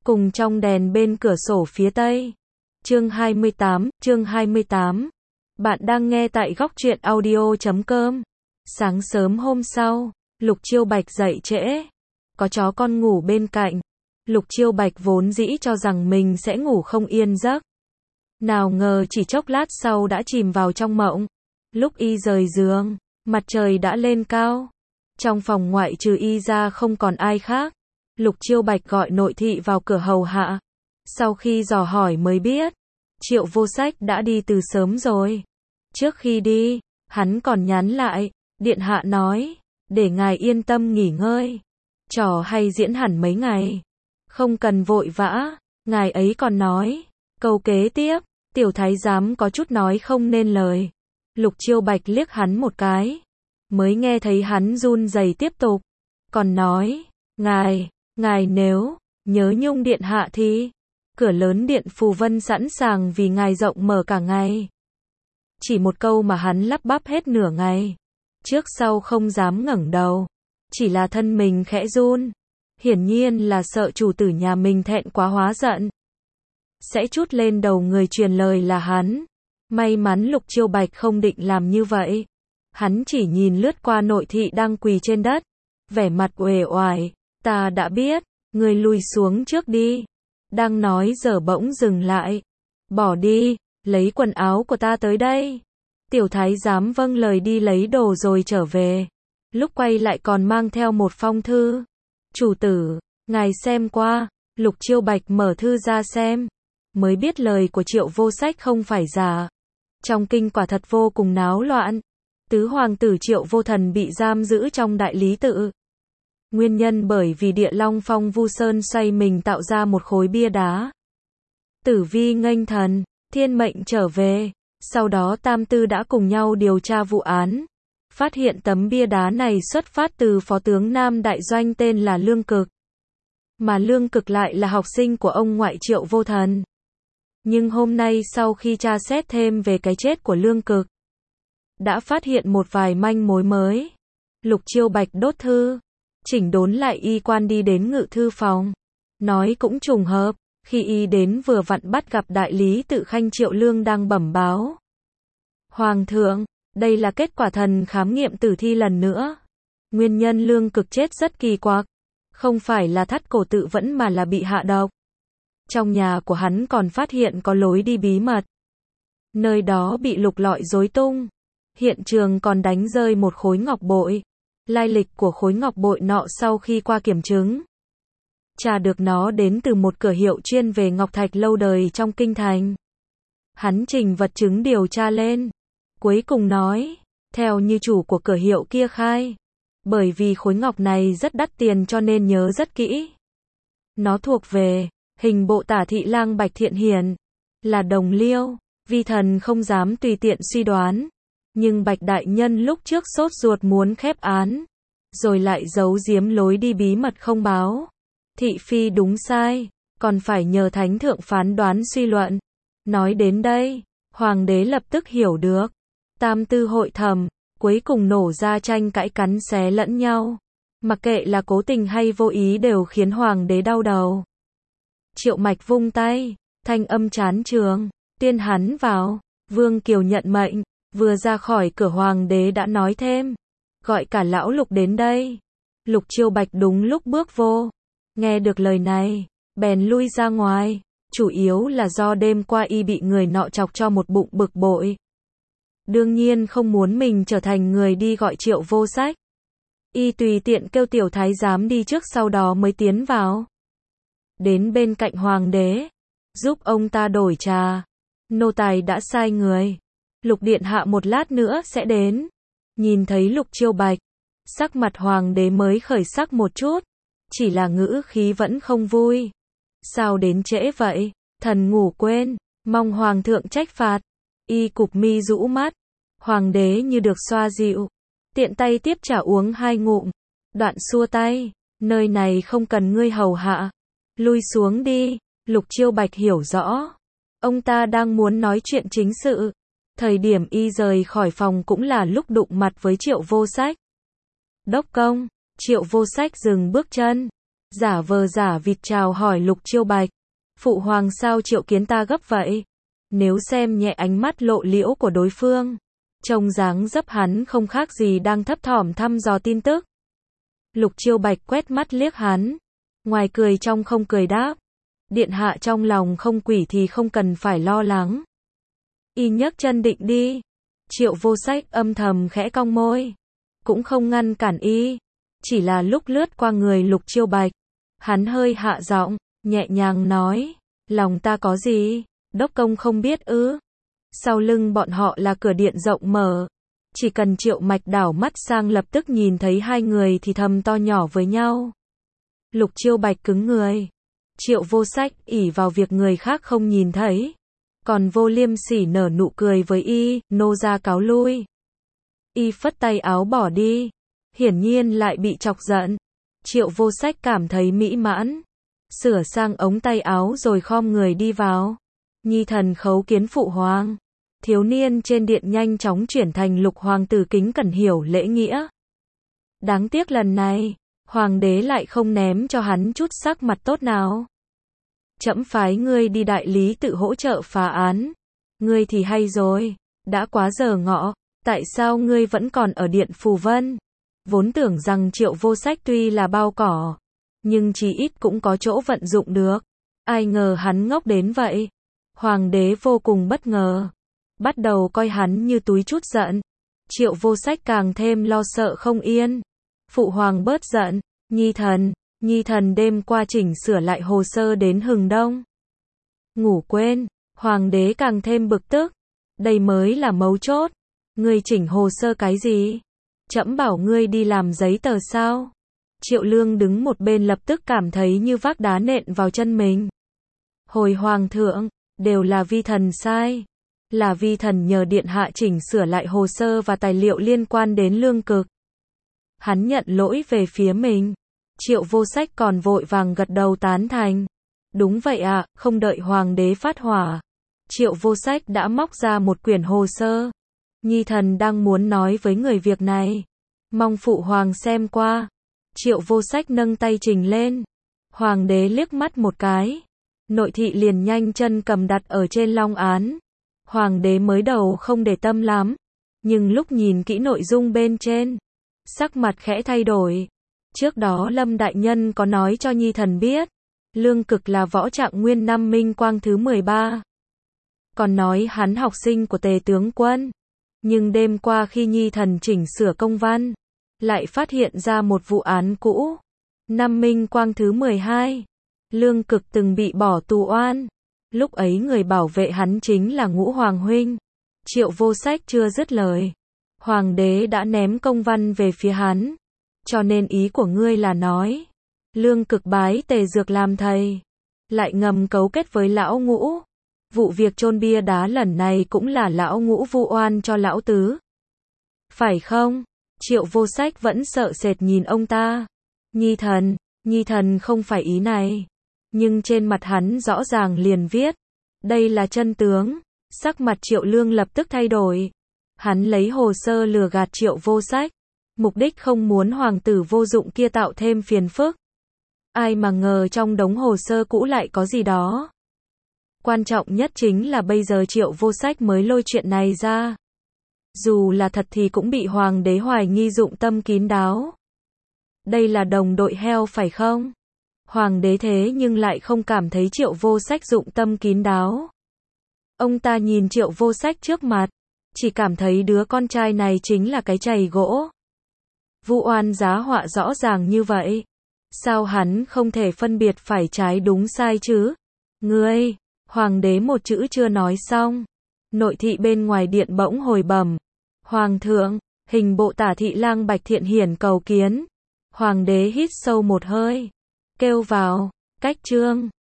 cùng trong đèn bên cửa sổ phía tây. Chương 28. Bạn đang nghe tại góc truyện audio.com. Sáng sớm hôm sau, Lục Chiêu Bạch dậy trễ. Có chó con ngủ bên cạnh. Lục Chiêu Bạch vốn dĩ cho rằng mình sẽ ngủ không yên giấc. Nào ngờ chỉ chốc lát sau đã chìm vào trong mộng. Lúc y rời giường, mặt trời đã lên cao. Trong phòng ngoại trừ y ra không còn ai khác. Lục Chiêu Bạch gọi nội thị vào cửa hầu hạ. Sau khi dò hỏi mới biết, Triệu Vô Sách đã đi từ sớm rồi. Trước khi đi, hắn còn nhắn lại, điện hạ nói, để ngài yên tâm nghỉ ngơi. Trò hay diễn hẳn mấy ngày. Không cần vội vã, ngài ấy còn nói. Câu kế tiếp, tiểu thái giám có chút nói không nên lời. Lục Chiêu Bạch liếc hắn một cái. Mới nghe thấy hắn run rẩy tiếp tục. Còn nói, ngài nếu nhớ nhung điện hạ thì cửa lớn điện Phù Vân sẵn sàng vì ngài rộng mở cả ngày. Chỉ một câu mà hắn lắp bắp hết nửa ngày. Trước sau không dám ngẩng đầu. Chỉ là thân mình khẽ run. Hiển nhiên là sợ chủ tử nhà mình thẹn quá hóa giận. Sẽ trút lên đầu người truyền lời là hắn. May mắn Lục Chiêu Bạch không định làm như vậy. Hắn chỉ nhìn lướt qua nội thị đang quỳ trên đất. Vẻ mặt uể oải. Ta đã biết, người lùi xuống trước đi. Đang nói giờ bỗng dừng lại. Bỏ đi, lấy quần áo của ta tới đây. Tiểu thái giám vâng lời đi lấy đồ rồi trở về. Lúc quay lại còn mang theo một phong thư. Chủ tử, ngài xem qua. Lục Chiêu Bạch mở thư ra xem. Mới biết lời của Triệu Vô Sách không phải giả. Trong kinh quả thật vô cùng náo loạn. Tứ hoàng tử Triệu Vô Thần bị giam giữ trong đại lý tự. Nguyên nhân bởi vì Địa Long Phong Vu Sơn xoay mình tạo ra một khối bia đá. Tử Vi nghênh thần, thiên mệnh trở về. Sau đó tam tư đã cùng nhau điều tra vụ án. Phát hiện tấm bia đá này xuất phát từ phó tướng Nam Đại Doanh tên là Lương Cực. Mà Lương Cực lại là học sinh của ông ngoại Triệu Vô Thần. Nhưng hôm nay sau khi tra xét thêm về cái chết của Lương Cực, đã phát hiện một vài manh mối mới. Lục Chiêu Bạch đốt thư, chỉnh đốn lại y quan đi đến ngự thư phòng. Nói cũng trùng hợp, khi y đến vừa vặn bắt gặp đại lý tự Khanh Triệu Lương đang bẩm báo. Hoàng thượng, đây là kết quả thần khám nghiệm tử thi lần nữa. Nguyên nhân Lương Cực chết rất kỳ quặc. Không phải là thắt cổ tự vẫn mà là bị hạ độc. Trong nhà của hắn còn phát hiện có lối đi bí mật. Nơi đó bị lục lọi rối tung. Hiện trường còn đánh rơi một khối ngọc bội. Lai lịch của khối ngọc bội nọ sau khi qua kiểm chứng, tra được nó đến từ một cửa hiệu chuyên về ngọc thạch lâu đời trong kinh thành. Hắn trình vật chứng điều tra lên. Cuối cùng nói, theo như chủ của cửa hiệu kia khai, bởi vì khối ngọc này rất đắt tiền cho nên nhớ rất kỹ. Nó thuộc về hình bộ tả thị lang Bạch Thiện Hiền, là đồng liêu. Vi thần không dám tùy tiện suy đoán. Nhưng Bạch đại nhân lúc trước sốt ruột muốn khép án, rồi lại giấu giếm lối đi bí mật không báo. Thị phi đúng sai, còn phải nhờ thánh thượng phán đoán suy luận. Nói đến đây, hoàng đế lập tức hiểu được. Tam tư hội thẩm, cuối cùng nổ ra tranh cãi cắn xé lẫn nhau. Mặc kệ là cố tình hay vô ý đều khiến hoàng đế đau đầu. Triệu Mạch vung tay, thanh âm chán chường, tuyên hắn vào. Vương Kiều nhận mệnh. Vừa ra khỏi cửa hoàng đế đã nói thêm, gọi cả lão Lục đến đây. Lục Chiêu Bạch đúng lúc bước vô. Nghe được lời này, bèn lui ra ngoài. Chủ yếu là do đêm qua y bị người nọ chọc cho một bụng bực bội. Đương nhiên không muốn mình trở thành người đi gọi Triệu Vô Sách. Y tùy tiện kêu tiểu thái giám đi trước sau đó mới tiến vào. Đến bên cạnh hoàng đế, giúp ông ta đổi trà. Nô tài đã sai người. Lục điện hạ một lát nữa sẽ đến. Nhìn thấy Lục Chiêu Bạch, sắc mặt hoàng đế mới khởi sắc một chút. Chỉ là ngữ khí vẫn không vui. Sao đến trễ vậy? Thần ngủ quên, mong hoàng thượng trách phạt. Y cụp mi rũ mắt. Hoàng đế như được xoa dịu. Tiện tay tiếp trà uống 2 ngụm. Đoạn xua tay. Nơi này không cần ngươi hầu hạ. Lui xuống đi. Lục Chiêu Bạch hiểu rõ. Ông ta đang muốn nói chuyện chính sự. Thời điểm y rời khỏi phòng cũng là lúc đụng mặt với Triệu Vô Sách. Đốc công, Triệu Vô Sách dừng bước chân. giả vờ giả vịt chào hỏi Lục Chiêu Bạch. Phụ hoàng sao triệu kiến ta gấp vậy? Nếu xem nhẹ ánh mắt lộ liễu của đối phương, trông dáng dấp hắn không khác gì đang thấp thỏm thăm dò tin tức. Lục Chiêu Bạch quét mắt liếc hắn, ngoài cười trong không cười đáp. Điện hạ trong lòng không quỷ thì không cần phải lo lắng. Y nhấc chân định đi. Triệu Vô Sách âm thầm khẽ cong môi, cũng không ngăn cản y, chỉ là lúc lướt qua người Lục Chiêu Bạch, hắn hơi hạ giọng, nhẹ nhàng nói, lòng ta có gì, đốc công không biết ư? Sau lưng bọn họ là cửa điện rộng mở, chỉ cần Triệu Mạch đảo mắt sang lập tức nhìn thấy hai người thì thầm to nhỏ với nhau. Lục Chiêu Bạch cứng người. Triệu Vô Sách ỷ vào việc người khác không nhìn thấy, còn Vô Liêm Sỉ nở nụ cười với y, nô ra cáo lui. Y phất tay áo bỏ đi, hiển nhiên lại bị chọc giận. Triệu Vô Sách cảm thấy mỹ mãn, sửa sang ống tay áo rồi khom người đi vào. Nhi thần khấu kiến phụ hoàng. Thiếu niên trên điện nhanh chóng chuyển thành Lục hoàng tử kính cẩn hiểu lễ nghĩa. Đáng tiếc lần này, hoàng đế lại không ném cho hắn chút sắc mặt tốt nào. Trẫm phái ngươi đi đại lý tự hỗ trợ phá án. Ngươi thì hay rồi, đã quá giờ ngọ, tại sao ngươi vẫn còn ở điện Phù Vân? Vốn tưởng rằng Triệu Vô Sách tuy là bao cỏ, nhưng chí ít cũng có chỗ vận dụng được. Ai ngờ hắn ngốc đến vậy. Hoàng đế vô cùng bất ngờ, bắt đầu coi hắn như túi trút giận. Triệu Vô Sách càng thêm lo sợ không yên. Phụ hoàng bớt giận, Nhi thần đêm qua chỉnh sửa lại hồ sơ đến hừng đông. Ngủ quên, hoàng đế càng thêm bực tức. Đây mới là mấu chốt. Ngươi chỉnh hồ sơ cái gì? Trẫm bảo ngươi đi làm giấy tờ sao? Triệu Lương đứng một bên lập tức cảm thấy như vác đá nện vào chân mình. Hồi hoàng thượng, đều là vi thần sai. Là vi thần nhờ điện hạ chỉnh sửa lại hồ sơ và tài liệu liên quan đến Lương Cực. Hắn nhận lỗi về phía mình. Triệu Vô Sách còn vội vàng gật đầu tán thành. Đúng vậy ạ, không đợi hoàng đế phát hỏa. Triệu Vô Sách đã móc ra một quyển hồ sơ. Nhi thần đang muốn nói với người việc này. Mong phụ hoàng xem qua. Triệu Vô Sách nâng tay trình lên. Hoàng đế liếc mắt một cái. Nội thị liền nhanh chân cầm đặt ở trên long án. Hoàng đế mới đầu không để tâm lắm, nhưng lúc nhìn kỹ nội dung bên trên, sắc mặt khẽ thay đổi. Trước đó Lâm đại nhân có nói cho Nhi thần biết, Lương Cực là võ trạng nguyên năm Minh Quang thứ 13. Còn nói hắn học sinh của Tề tướng quân. Nhưng đêm qua khi Nhi thần chỉnh sửa công văn, lại phát hiện ra một vụ án cũ. Năm Minh Quang thứ 12, Lương Cực từng bị bỏ tù oan. Lúc ấy người bảo vệ hắn chính là Ngũ Hoàng huynh. Triệu Vô Sách chưa dứt lời, hoàng đế đã ném công văn về phía hắn. Cho nên ý của ngươi là nói, Lương Cực bái Tề Dược làm thầy, lại ngầm cấu kết với lão Ngũ. Vụ việc chôn bia đá lần này cũng là lão Ngũ vu oan cho lão tứ. Phải không? Triệu Vô Sách vẫn sợ sệt nhìn ông ta. Nhi thần không phải ý này. Nhưng trên mặt hắn rõ ràng liền viết, đây là chân tướng. Sắc mặt Triệu Lương lập tức thay đổi. Hắn lấy hồ sơ lừa gạt Triệu Vô Sách, mục đích không muốn hoàng tử vô dụng kia tạo thêm phiền phức. Ai mà ngờ trong đống hồ sơ cũ lại có gì đó. Quan trọng nhất chính là bây giờ Triệu Vô Sách mới lôi chuyện này ra. Dù là thật thì cũng bị hoàng đế hoài nghi dụng tâm kín đáo. Đây là đồng đội heo phải không? Hoàng đế thế nhưng lại không cảm thấy Triệu Vô Sách dụng tâm kín đáo. Ông ta nhìn Triệu Vô Sách trước mặt, chỉ cảm thấy đứa con trai này chính là cái chày gỗ. Vu oan giá họa rõ ràng như vậy. Sao hắn không thể phân biệt phải trái đúng sai chứ? Ngươi, hoàng đế một chữ chưa nói xong. Nội thị bên ngoài điện bỗng hồi bẩm. Hoàng thượng, hình bộ tả thị lang Bạch Thiện Hiển cầu kiến. Hoàng đế hít sâu một hơi, kêu vào, cách trương.